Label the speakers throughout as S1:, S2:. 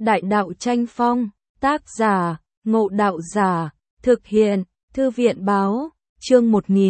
S1: Đại đạo tranh phong, tác giả, Ngộ Đạo Giả, thực hiện, Thư viện báo, chương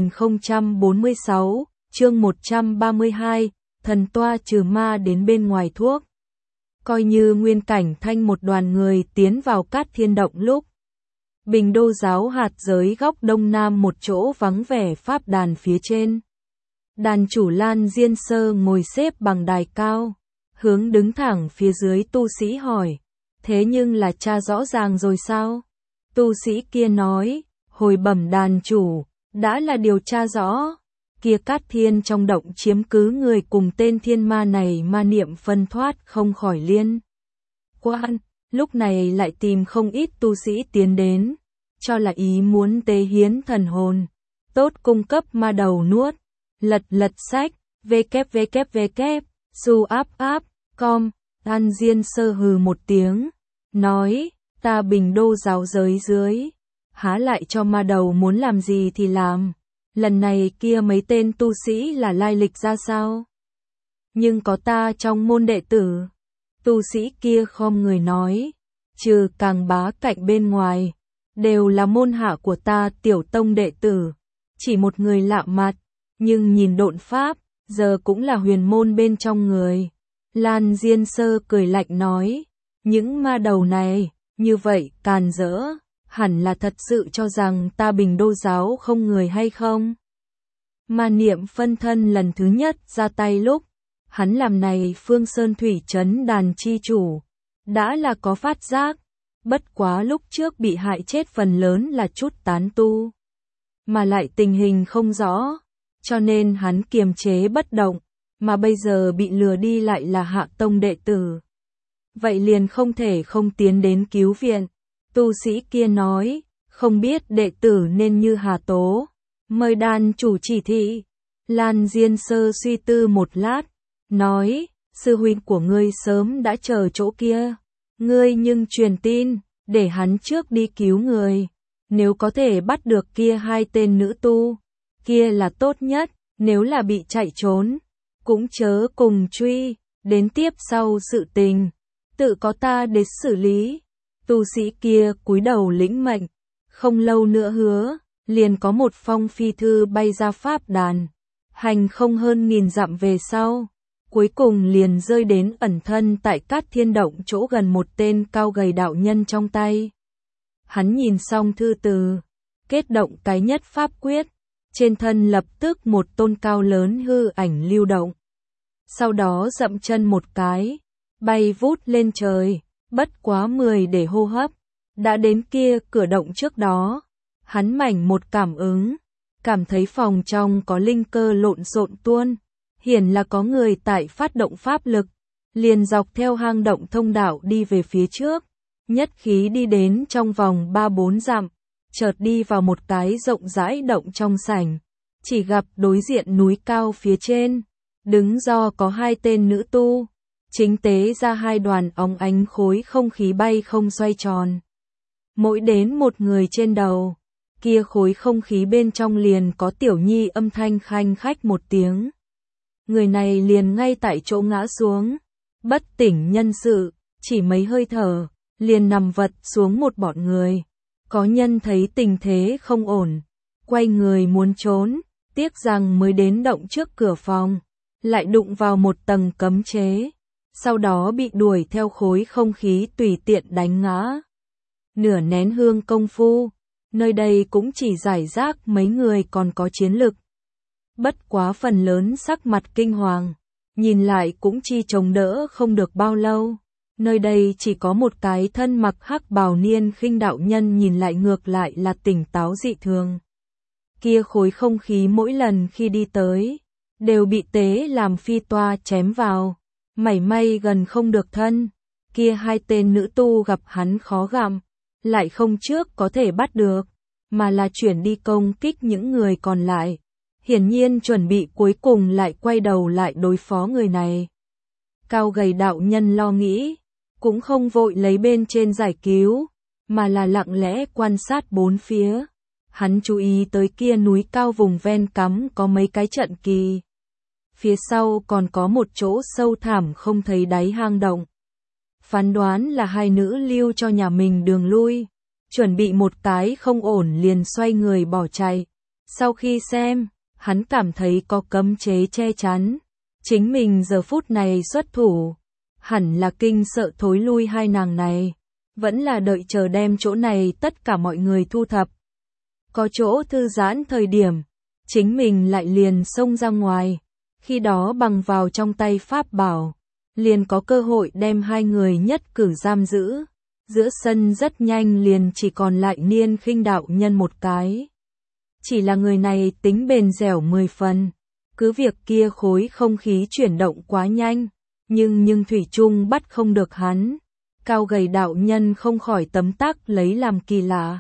S1: 1046, chương 132, thần toa trừ ma đến bên ngoài thuốc. Coi như Nguyên Cảnh Thanh một đoàn người tiến vào Cát Thiên Động lúc. Bình Đô giáo hạt giới góc đông nam một chỗ vắng vẻ pháp đàn phía trên. Đàn chủ Lan Diên Sơ ngồi xếp bằng đài cao, hướng đứng thẳng phía dưới tu sĩ hỏi, thế nhưng là tra rõ ràng rồi sao? Tu sĩ kia nói, hồi bẩm đàn chủ, đã là điều tra rõ, kia Cát Thiên trong động chiếm cứ người cùng tên thiên ma này ma niệm phân thoát không khỏi liên quan, lúc này lại tìm không ít tu sĩ tiến đến, cho là ý muốn tế hiến thần hồn, tốt cung cấp ma đầu nuốt, lật sách, www, su áp, com, An Diên Sơ hừ một tiếng, nói, ta Bình Đô giáo giới dưới, há lại cho ma đầu muốn làm gì thì làm, lần này kia mấy tên tu sĩ là lai lịch ra sao? Nhưng có ta trong môn đệ tử, tu sĩ kia khom người nói, trừ Càng Bá cạnh bên ngoài, đều là môn hạ của ta Tiểu Tông đệ tử, chỉ một người lạ mặt, nhưng nhìn độn pháp, giờ cũng là huyền môn bên trong người. Lan Diên Sơ cười lạnh nói, những ma đầu này, như vậy càn rỡ, hẳn là thật sự cho rằng ta Bình Đô giáo không người hay không? Ma niệm phân thân lần thứ nhất ra tay lúc, hắn làm này Phương Sơn Thủy Trấn đàn chi chủ, đã là có phát giác, bất quá lúc trước bị hại chết phần lớn là chút tán tu, mà lại tình hình không rõ, cho nên hắn kiềm chế bất động, mà bây giờ bị lừa đi lại là Hạ Tông đệ tử. Vậy liền không thể không tiến đến cứu viện. Tu sĩ kia nói, không biết đệ tử nên như Hà Tố, mời đàn chủ chỉ thị. Lan Diên Sơ suy tư một lát, nói, sư huynh của ngươi sớm đã chờ chỗ kia, ngươi nhưng truyền tin, để hắn trước đi cứu người, nếu có thể bắt được kia hai tên nữ tu, kia là tốt nhất, nếu là bị chạy trốn, cũng chớ cùng truy, đến tiếp sau sự tình, tự có ta để xử lý. Tu sĩ kia cúi đầu lĩnh mệnh, không lâu nữa hứa, liền có một phong phi thư bay ra pháp đàn, hành không hơn 1000 dặm về sau, cuối cùng liền rơi đến ẩn thân tại Cát Thiên Động chỗ gần một tên cao gầy đạo nhân trong tay. Hắn nhìn xong thư từ, kết động cái nhất pháp quyết, trên thân lập tức một tôn cao lớn hư ảnh lưu động. Sau đó dậm chân một cái, bay vút lên trời, bất quá 10 để hô hấp, đã đến kia cửa động trước đó. Hắn mảnh một cảm ứng, cảm thấy phòng trong có linh cơ lộn xộn tuôn, hiển là có người tại phát động pháp lực, liền dọc theo hang động thông đạo đi về phía trước, nhất khí đi đến trong vòng 3-4 dặm, chợt đi vào một cái rộng rãi động trong sảnh, chỉ gặp đối diện núi cao phía trên, đứng do có hai tên nữ tu, chính tế ra hai đoàn óng ánh khối không khí bay không xoay tròn. Mỗi đến một người trên đầu, kia khối không khí bên trong liền có tiểu nhi âm thanh khanh khách một tiếng. Người này liền ngay tại chỗ ngã xuống, bất tỉnh nhân sự, chỉ mấy hơi thở, liền nằm vật xuống một bọn người. Có nhân thấy tình thế không ổn, quay người muốn trốn, tiếc rằng mới đến động trước cửa phòng, lại đụng vào một tầng cấm chế, sau đó bị đuổi theo khối không khí tùy tiện đánh ngã. Nửa nén hương công phu, nơi đây cũng chỉ giải rác mấy người còn có chiến lực. Bất quá phần lớn sắc mặt kinh hoàng, nhìn lại cũng chi chống đỡ không được bao lâu. Nơi đây chỉ có một cái thân mặc hắc bào niên khinh đạo nhân nhìn lại ngược lại là tỉnh táo dị thường. Kia khối không khí mỗi lần khi đi tới, đều bị tế làm phi toa chém vào, mảy may gần không được thân. Kia hai tên nữ tu gặp hắn khó gặm, lại không trước có thể bắt được, mà là chuyển đi công kích những người còn lại. Hiển nhiên chuẩn bị cuối cùng lại quay đầu lại đối phó người này. Cao gầy đạo nhân lo nghĩ, cũng không vội lấy bên trên giải cứu, mà là lặng lẽ quan sát bốn phía. Hắn chú ý tới kia núi cao vùng ven cắm có mấy cái trận kỳ. Phía sau còn có một chỗ sâu thẳm không thấy đáy hang động. phán đoán là hai nữ lưu cho nhà mình đường lui, chuẩn bị một cái không ổn liền xoay người bỏ chạy. Sau khi xem, hắn cảm thấy có cấm chế che chắn, chính mình giờ phút này xuất thủ, hẳn là kinh sợ thối lui hai nàng này, vẫn là đợi chờ đem chỗ này tất cả mọi người thu thập. Có chỗ thư giãn thời điểm, chính mình lại liền xông ra ngoài, khi đó bằng vào trong tay pháp bảo, liền có cơ hội đem hai người nhất cử giam giữ. Giữa sân rất nhanh liền chỉ còn lại Niên Khinh đạo nhân một cái. Chỉ là người này tính bền dẻo 10 phần, cứ việc kia khối không khí chuyển động quá nhanh, nhưng thủy chung bắt không được hắn. Cao gầy đạo nhân không khỏi tấm tắc lấy làm kỳ lạ.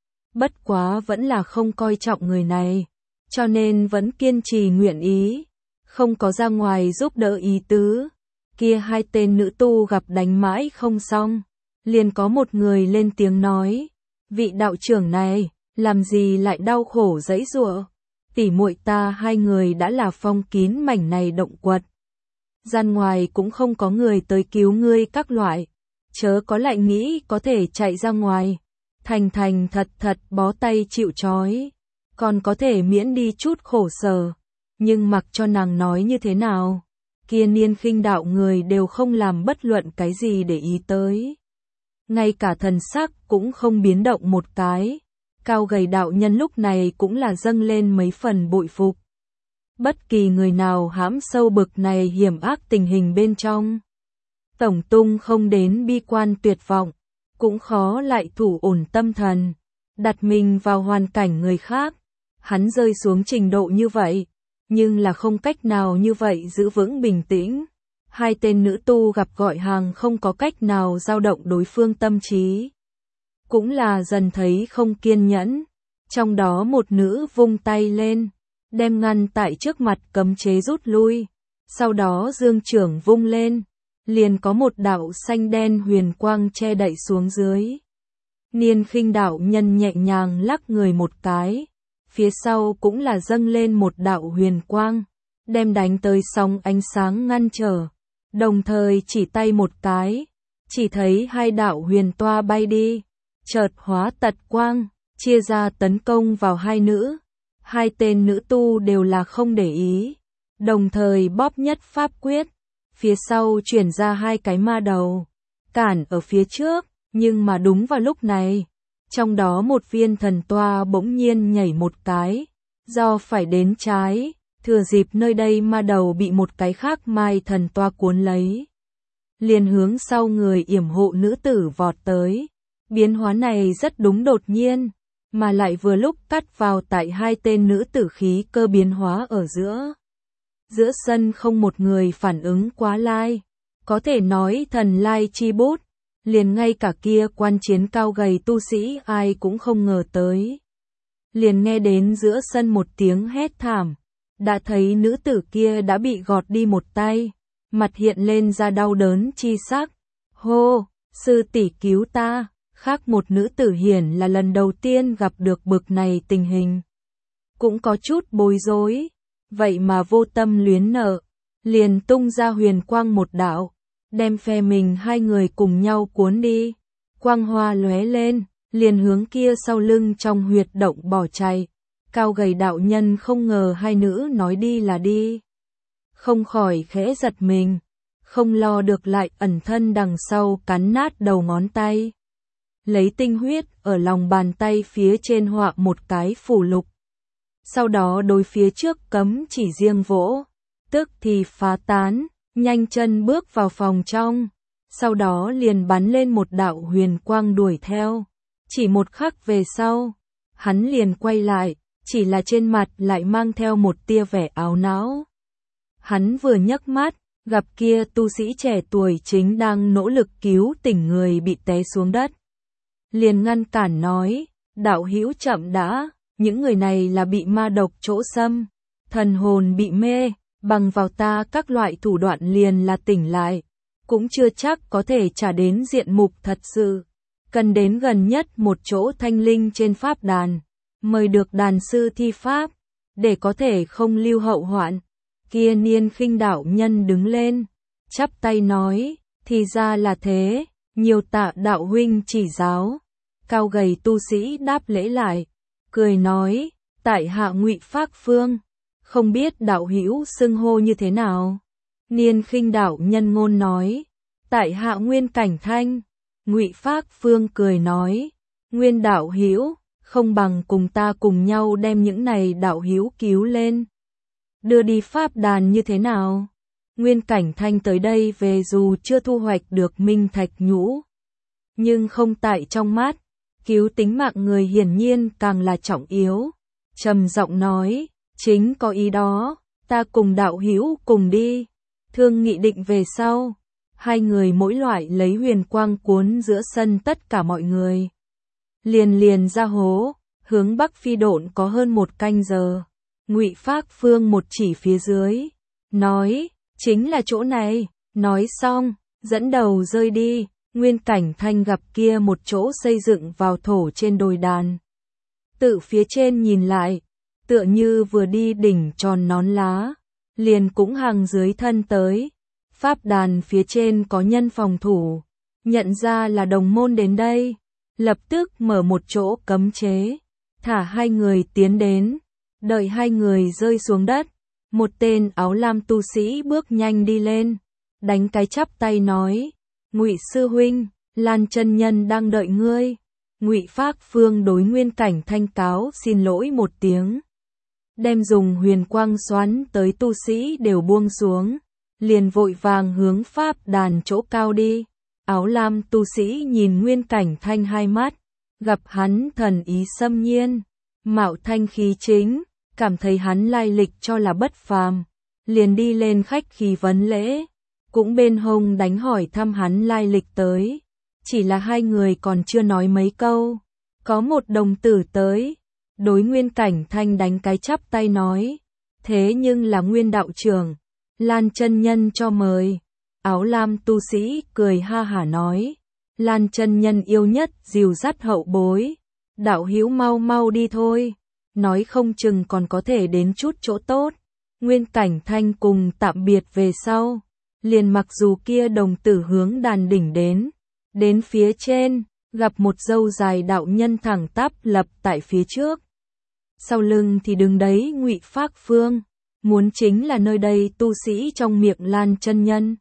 S1: Bất quá vẫn là không coi trọng người này, cho nên vẫn kiên trì nguyện ý, không có ra ngoài giúp đỡ ý tứ. Kia hai tên nữ tu gặp đánh mãi không xong, liền có một người lên tiếng nói, vị đạo trưởng này, làm gì lại đau khổ dãy giụa, tỉ muội ta hai người đã là phong kín mảnh này động quật. Gian ngoài cũng không có người tới cứu ngươi các loại, chớ có lại nghĩ có thể chạy ra ngoài, thành thật bó tay chịu trói, còn có thể miễn đi chút khổ sở, nhưng mặc cho nàng nói như thế nào, kia Niên Khinh đạo người đều không làm bất luận cái gì để ý tới. Ngay cả thần sắc cũng không biến động một cái, cao gầy đạo nhân lúc này cũng là dâng lên mấy phần bội phục. Bất kỳ người nào hãm sâu bực này hiểm ác tình hình bên trong, tổng tung không đến bi quan tuyệt vọng, cũng khó lại thủ ổn tâm thần, đặt mình vào hoàn cảnh người khác. Hắn rơi xuống trình độ như vậy, nhưng là không cách nào như vậy giữ vững bình tĩnh. Hai tên nữ tu gặp gọi hàng không có cách nào dao động đối phương tâm trí, cũng là dần thấy không kiên nhẫn. Trong đó một nữ vung tay lên, đem ngăn tại trước mặt cấm chế rút lui, sau đó dương trưởng vung lên, liền có một đạo xanh đen huyền quang che đậy xuống dưới. Niên Khinh đạo nhân nhẹ nhàng lắc người một cái, phía sau cũng là dâng lên một đạo huyền quang, đem đánh tới sóng ánh sáng ngăn trở, đồng thời chỉ tay một cái, chỉ thấy hai đạo huyền toa bay đi, chợt hóa tật quang, chia ra tấn công vào hai nữ. Hai tên nữ tu đều là không để ý, đồng thời bóp nhất pháp quyết, phía sau chuyển ra hai cái ma đầu, cản ở phía trước, nhưng mà đúng vào lúc này, trong đó một viên thần toa bỗng nhiên nhảy một cái, do phải đến trái, thừa dịp nơi đây ma đầu bị một cái khác mai thần toa cuốn lấy, liền hướng sau người yểm hộ nữ tử vọt tới. Biến hóa này rất đúng đột nhiên, mà lại vừa lúc cắt vào tại hai tên nữ tử khí cơ biến hóa ở giữa. Giữa sân không một người phản ứng quá lai, có thể nói thần lai chi bút, liền ngay cả kia quan chiến cao gầy tu sĩ ai cũng không ngờ tới. Liền nghe đến giữa sân một tiếng hét thảm, đã thấy nữ tử kia đã bị gọt đi một tay, mặt hiện lên ra đau đớn chi sắc. Hô, sư tỷ cứu ta! Khác một nữ tử hiển là lần đầu tiên gặp được bực này tình hình, cũng có chút bối rối, vậy mà vô tâm luyến nợ, liền tung ra huyền quang một đạo, đem phe mình hai người cùng nhau cuốn đi. Quang hoa lóe lên, liền hướng kia sau lưng trong huyệt động bỏ chạy. Cao gầy đạo nhân không ngờ hai nữ nói đi là đi, không khỏi khẽ giật mình, không lo được lại ẩn thân đằng sau cắn nát đầu ngón tay. Lấy tinh huyết ở lòng bàn tay phía trên họa một cái phù lục. Sau đó đối phía trước cấm chỉ riêng vỗ, tức thì phá tán, nhanh chân bước vào phòng trong. Sau đó liền bắn lên một đạo huyền quang đuổi theo. Chỉ một khắc về sau, hắn liền quay lại, chỉ là trên mặt lại mang theo một tia vẻ áo não. Hắn vừa nhấc mắt, gặp kia tu sĩ trẻ tuổi chính đang nỗ lực cứu tỉnh người bị té xuống đất. Liền ngăn cản nói, đạo hữu chậm đã, những người này là bị ma độc chỗ xâm, thần hồn bị mê, bằng vào ta các loại thủ đoạn liền là tỉnh lại, cũng chưa chắc có thể trả đến diện mục thật sự, cần đến gần nhất một chỗ thanh linh trên pháp đàn, mời được đàn sư thi pháp, để có thể không lưu hậu hoạn. Kia Niên Khinh đạo nhân đứng lên, chắp tay nói, Thì ra là thế, nhiều tạ đạo huynh chỉ giáo. Cao gầy tu sĩ đáp lễ lại, cười nói, tại hạ Ngụy Phác Phương, không biết đạo hữu xưng hô như thế nào. Niên Khinh đạo nhân ngôn nói, tại hạ Nguyên Cảnh Thanh. Ngụy Phác Phương cười nói, Nguyên đạo hữu, không bằng cùng ta cùng nhau đem những này đạo hữu cứu lên, đưa đi pháp đàn như thế nào? Nguyên Cảnh Thanh tới đây về dù chưa thu hoạch được minh thạch nhũ, nhưng không tại trong mắt, cứu tính mạng người hiển nhiên càng là trọng yếu. Trầm giọng nói, chính có ý đó, ta cùng đạo hữu cùng đi. Thương nghị định về sau, hai người mỗi loại lấy huyền quang cuốn giữa sân tất cả mọi người. Liền ra hố, hướng bắc phi độn có hơn 1 canh giờ. Ngụy Phác Phương một chỉ phía dưới, nói, chính là chỗ này. Nói xong, dẫn đầu rơi đi. Nguyên Cảnh Thanh gặp kia một chỗ xây dựng vào thổ trên đồi đàn. Tự phía trên nhìn lại, tựa như vừa đi đỉnh tròn nón lá, liền cũng hàng dưới thân tới. Pháp đàn phía trên có nhân phòng thủ, nhận ra là đồng môn đến đây, lập tức mở một chỗ cấm chế, thả hai người tiến đến. Đợi hai người rơi xuống đất, một tên áo lam tu sĩ bước nhanh đi lên, đánh cái chắp tay nói, Ngụy sư huynh, Lan chân nhân đang đợi ngươi. Ngụy Phác Phương đối Nguyên Cảnh Thanh cáo xin lỗi một tiếng, đem dùng huyền quang xoắn tới tu sĩ đều buông xuống, liền vội vàng hướng pháp đàn chỗ cao đi. Áo lam tu sĩ nhìn Nguyên Cảnh Thanh hai mắt, gặp hắn thần ý xâm nhiên, mạo thanh khí chính, cảm thấy hắn lai lịch cho là bất phàm, liền đi lên khách khí vấn lễ, cũng bên hông đánh hỏi thăm hắn lai lịch tới. Chỉ là hai người còn chưa nói mấy câu, có một đồng tử tới, đối Nguyên Cảnh Thanh đánh cái chắp tay nói, thế nhưng là Nguyên đạo trưởng, Lan chân nhân cho mời. Áo lam tu sĩ cười ha hả nói, Lan chân nhân yêu nhất dìu dắt hậu bối, đạo hữu mau mau đi thôi, nói không chừng còn có thể đến chút chỗ tốt. Nguyên Cảnh Thanh cùng tạm biệt về sau, liền mặc dù kia đồng tử hướng đàn đỉnh đến phía trên, gặp một dâu dài đạo nhân thẳng tắp lập tại phía trước. Sau lưng thì đứng đấy Ngụy Phác Phương, muốn chính là nơi đây tu sĩ trong miệng Lan chân nhân.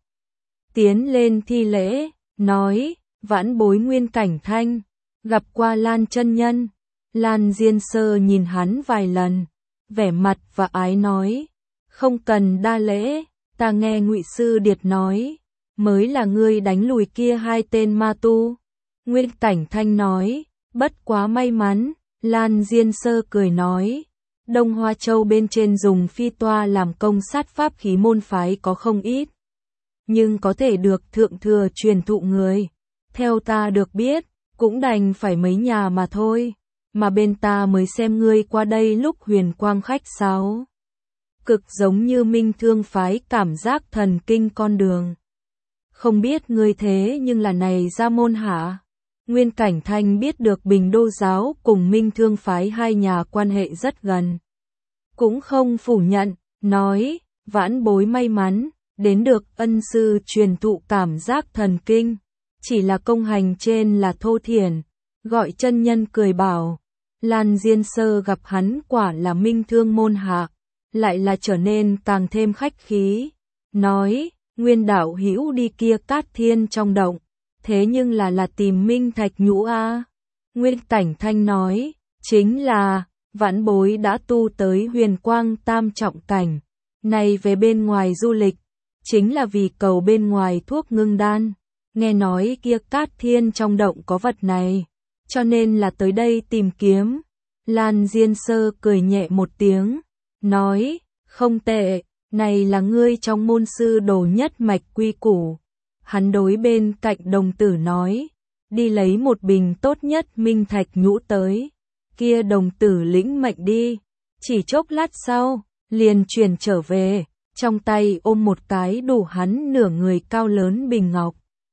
S1: Tiến lên thi lễ, nói, vãn bối Nguyên Cảnh Thanh, gặp qua Lan chân nhân. Lan Diên Sơ nhìn hắn vài lần, vẻ mặt và ái nói, không cần đa lễ, ta nghe Ngụy sư điệt nói, mới là ngươi đánh lùi kia hai tên ma tu. Nguyên Cảnh Thanh nói, bất quá may mắn. Lan Diên Sơ cười nói, Đông Hoa Châu bên trên dùng phi toa làm công sát pháp khí môn phái có không ít, nhưng có thể được thượng thừa truyền thụ người, theo ta được biết, cũng đành phải mấy nhà mà thôi, mà bên ta mới xem ngươi qua đây lúc huyền quang khách sáo. Cực giống như Minh Thương phái cảm giác thần kinh con đường. Không biết ngươi thế nhưng là này ra môn hả? Nguyên Cảnh Thanh biết được Bình Đô giáo cùng Minh Thương phái hai nhà quan hệ rất gần, cũng không phủ nhận, nói, vãn bối may mắn, đến được ân sư truyền thụ cảm giác thần kinh, chỉ là công hành trên là thô thiển, gọi chân nhân cười bảo. Lan Diên Sơ gặp hắn quả là Minh Thương môn hạ, lại là trở nên càng thêm khách khí, nói, Nguyên đạo hữu đi kia Cát Thiên trong động, thế nhưng là tìm minh thạch nhũ a. Nguyên Cảnh Thanh nói, chính là, vãn bối đã tu tới huyền quang tam trọng cảnh, này về bên ngoài du lịch, chính là vì cầu bên ngoài thuốc ngưng đan, nghe nói kia Cát Thiên trong động có vật này, cho nên là tới đây tìm kiếm. Lan Diên Sơ cười nhẹ một tiếng, nói, không tệ, này là ngươi trong môn sư đồ nhất mạch quy củ. Hắn đối bên cạnh đồng tử nói, đi lấy một bình tốt nhất minh thạch nhũ tới. Kia đồng tử lĩnh mệnh đi, chỉ chốc lát sau, liền chuyển trở về, trong tay ôm một cái đủ hắn nửa người cao lớn bình ngọc.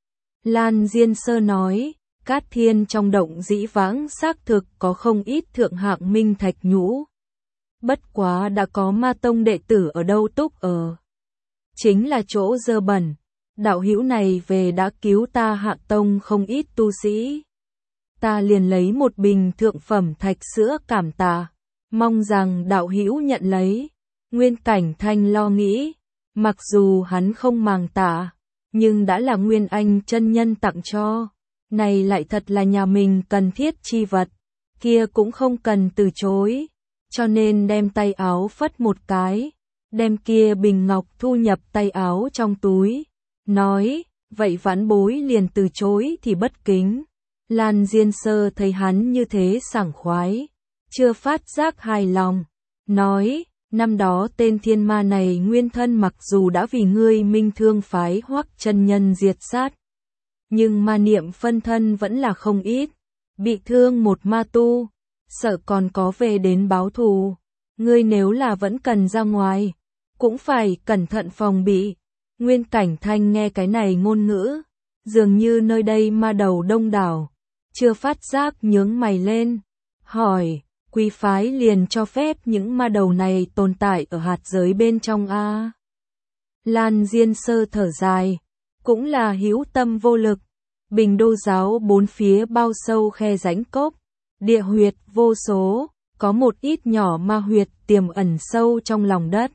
S1: Lan Diên Sơ nói, Cát Thiên trong động dĩ vãng xác thực có không ít thượng hạng minh thạch nhũ. Bất quá đã có ma tông đệ tử ở đâu túc ở. Chính là chỗ dơ bẩn, đạo hữu này về đã cứu ta Hạ tông không ít tu sĩ. Ta liền lấy một bình thượng phẩm thạch sữa cảm tạ, mong rằng đạo hữu nhận lấy. Nguyên Cảnh Thanh lo nghĩ, mặc dù hắn không màng tạ, nhưng đã là Nguyên Anh chân nhân tặng cho, này lại thật là nhà mình cần thiết chi vật, kia cũng không cần từ chối, cho nên đem tay áo phất một cái, đem kia bình ngọc thu nhập tay áo trong túi, nói, vậy vãn bối liền từ chối thì bất kính. Lan Diên Sơ thấy hắn như thế sảng khoái, chưa phát giác hài lòng, nói, năm đó tên thiên ma này nguyên thân mặc dù đã vì ngươi Minh Thương phái Hoắc chân nhân diệt sát, nhưng ma niệm phân thân vẫn là không ít, bị thương một ma tu, sợ còn có về đến báo thù, ngươi nếu là vẫn cần ra ngoài, cũng phải cẩn thận phòng bị. Nguyên Cảnh Thanh nghe cái này ngôn ngữ, dường như nơi đây ma đầu đông đảo, chưa phát giác nhướng mày lên, hỏi, quý phái liền cho phép những ma đầu này tồn tại ở hạt giới bên trong a? Lan Diên Sơ thở dài, cũng là hữu tâm vô lực, Bình Đô giáo bốn phía bao sâu khe rãnh cốc, địa huyệt vô số, có một ít nhỏ ma huyệt tiềm ẩn sâu trong lòng đất.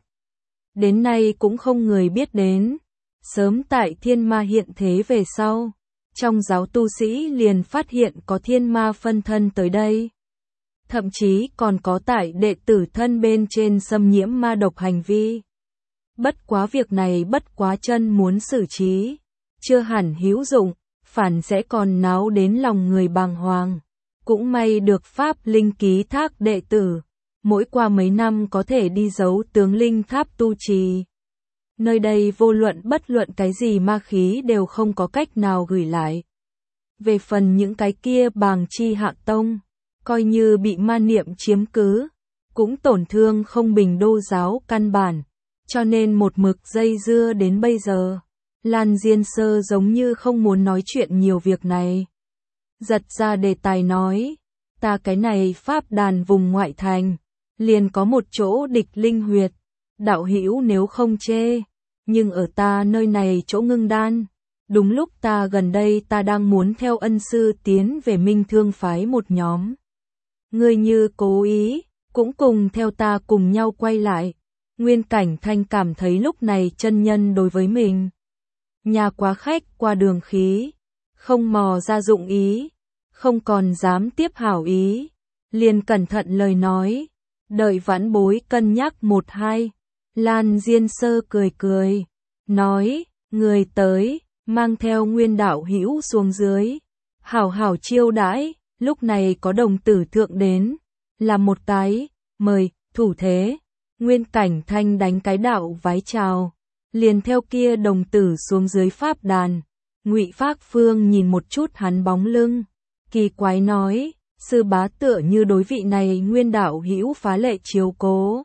S1: Đến nay cũng không người biết đến, sớm tại thiên ma hiện thế về sau, trong giáo tu sĩ liền phát hiện có thiên ma phân thân tới đây. Thậm chí còn có tại đệ tử thân bên trên xâm nhiễm ma độc hành vi. Bất quá việc này bất quá chân muốn xử trí, chưa hẳn hữu dụng, phản sẽ còn náo đến lòng người bàng hoàng. Cũng may được Pháp Linh ký thác đệ tử, mỗi qua mấy năm có thể đi giấu tướng linh tháp tu trì. Nơi đây vô luận bất luận cái gì ma khí đều không có cách nào gửi lại. Về phần những cái kia bàng chi Hạ tông, coi như bị ma niệm chiếm cứ, cũng tổn thương không Bình Đô giáo căn bản, cho nên một mực dây dưa đến bây giờ. Lan Diên Sơ giống như không muốn nói chuyện nhiều việc này. Giật ra đề tài nói, ta cái này pháp đàn vùng ngoại thành, liền có một chỗ địch linh huyệt, đạo hữu nếu không chê, nhưng ở ta nơi này chỗ ngưng đan, đúng lúc ta gần đây ta đang muốn theo ân sư tiến về Minh Thương phái một nhóm. Ngươi như cố ý, cũng cùng theo ta cùng nhau quay lại. Nguyên Cảnh Thanh cảm thấy lúc này chân nhân đối với mình, nhà quá khách qua đường khí, không mò ra dụng ý, không còn dám tiếp hảo ý, liền cẩn thận lời nói, đợi vãn bối cân nhắc một hai. Lan Diên Sơ cười cười, nói, người tới, mang theo Nguyên đạo hữu xuống dưới, hảo hảo chiêu đãi. Lúc này có đồng tử thượng đến, là một cái, mời, thủ thế. Nguyên Cảnh Thanh đánh cái đạo vái chào, liền theo kia đồng tử xuống dưới pháp đàn. Ngụy Phác Phương nhìn một chút hắn bóng lưng, kỳ quái nói, sư bá tựa như đối vị này Nguyên đạo hữu phá lệ chiếu cố.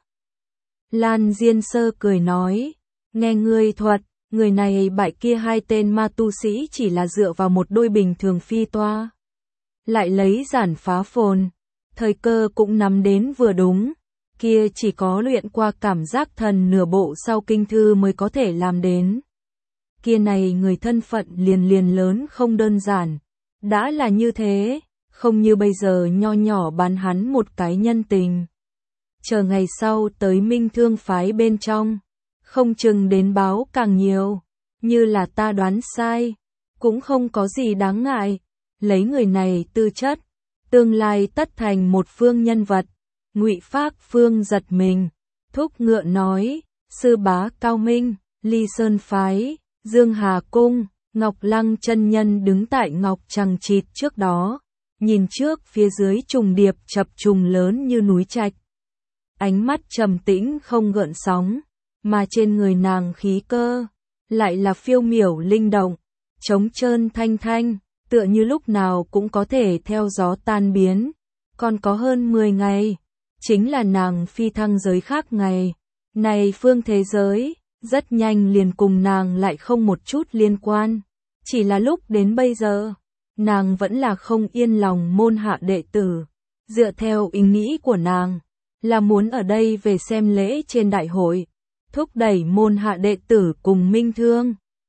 S1: Lan Diên Sơ cười nói, nghe ngươi thuật, người này bại kia hai tên ma tu sĩ chỉ là dựa vào một đôi bình thường phi toa, lại lấy giản phá phồn, thời cơ cũng nắm đến vừa đúng, kia chỉ có luyện qua cảm giác thần nửa bộ sau kinh thư mới có thể làm đến. Kia này người thân phận liền lớn không đơn giản, đã là như thế, không như bây giờ nho nhỏ bán hắn một cái nhân tình. Chờ ngày sau tới Minh Thương phái bên trong, không chừng đến báo càng nhiều, như là ta đoán sai, cũng không có gì đáng ngại. Lấy người này tư chất, tương lai tất thành một phương nhân vật. Ngụy Phác Phương giật mình, thúc ngựa nói, sư bá cao minh, Ly Sơn phái, Dương Hà cung, Ngọc Lăng chân nhân đứng tại ngọc chằng chịt trước đó, nhìn trước phía dưới trùng điệp chập trùng lớn như núi trạch. Ánh mắt trầm tĩnh không gợn sóng, mà trên người nàng khí cơ lại là phiêu miểu linh động, trống trơn thanh thanh, tựa như lúc nào cũng có thể theo gió tan biến. Còn có hơn 10 ngày, chính là nàng phi thăng giới khác ngày. Này phương thế giới, rất nhanh liền cùng nàng lại không một chút liên quan. Chỉ là lúc đến bây giờ, nàng vẫn là không yên lòng môn hạ đệ tử. Dựa theo ý nghĩ của nàng, là muốn ở đây về xem lễ trên đại hội, thúc đẩy môn hạ đệ tử cùng Minh Thương.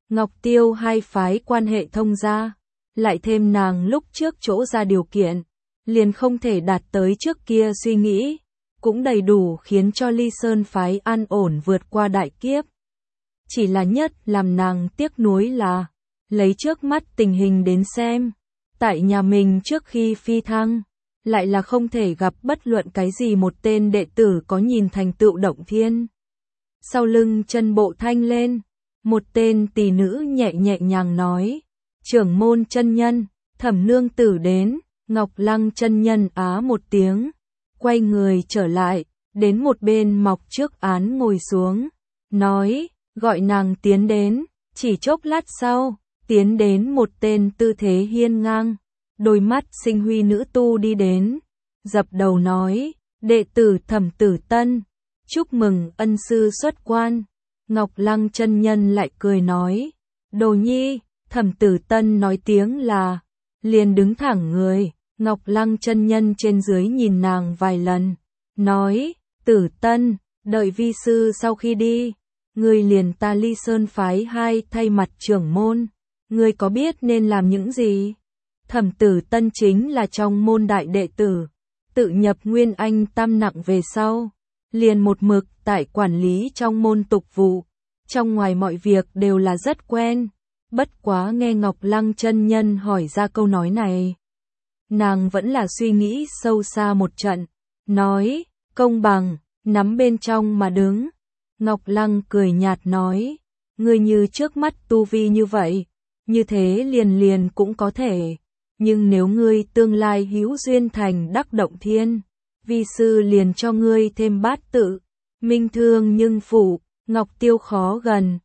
S1: Ngọc Tiêu hai phái quan hệ thông gia, lại thêm nàng lúc trước chỗ ra điều kiện, liền không thể đạt tới trước kia suy nghĩ, cũng đầy đủ khiến cho Ly Sơn phái an ổn vượt qua đại kiếp. Chỉ là nhất làm nàng tiếc nuối là, lấy trước mắt tình hình đến xem, tại nhà mình trước khi phi thăng, lại là không thể gặp bất luận cái gì một tên đệ tử có nhìn thành tựu động thiên. Sau lưng chân bộ thanh lên, một tên tỷ nữ nhẹ nhàng nói, trưởng môn chân nhân, Thẩm nương tử đến. Ngọc Lăng chân nhân á một tiếng, quay người trở lại, đến một bên mọc trước án ngồi xuống, nói, gọi nàng tiến đến, chỉ chốc lát sau, tiến đến một tên tư thế hiên ngang, đôi mắt sinh huy nữ tu đi đến, dập đầu nói, đệ tử Thẩm Tử Tân, chúc mừng ân sư xuất quan. Ngọc Lăng chân nhân lại cười nói, đồ nhi, Thẩm Tử Tân nói tiếng là, liền đứng thẳng người. Ngọc Lăng chân nhân trên dưới nhìn nàng vài lần, nói, Tử Tân, đợi vi sư sau khi đi, ngươi liền ta Ly Sơn phái hai thay mặt trưởng môn, ngươi có biết nên làm những gì? Thẩm Tử Tân chính là trong môn đại đệ tử, tự nhập Nguyên Anh tam nặng về sau, liền một mực tại quản lý trong môn tục vụ, trong ngoài mọi việc đều là rất quen, bất quá nghe Ngọc Lăng chân nhân hỏi ra câu nói này. Nàng vẫn là suy nghĩ sâu xa một trận, nói, công bằng, nắm bên trong mà đứng. Ngọc Lăng cười nhạt nói, ngươi như trước mắt tu vi như vậy, như thế liền cũng có thể, nhưng nếu ngươi tương lai hữu duyên thành đắc động thiên, vi sư liền cho ngươi thêm bát tự, minh thương nhưng phụ, Ngọc Tiêu khó gần,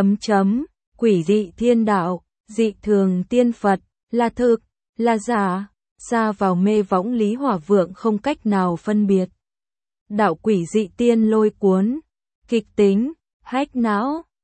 S1: quỷ dị thiên đạo, dị thường tiên Phật, là thực, là giả. Xa vào mê võng Lý Hỏa Vượng không cách nào phân biệt. Đạo quỷ dị tiên lôi cuốn, kịch tính, hách não.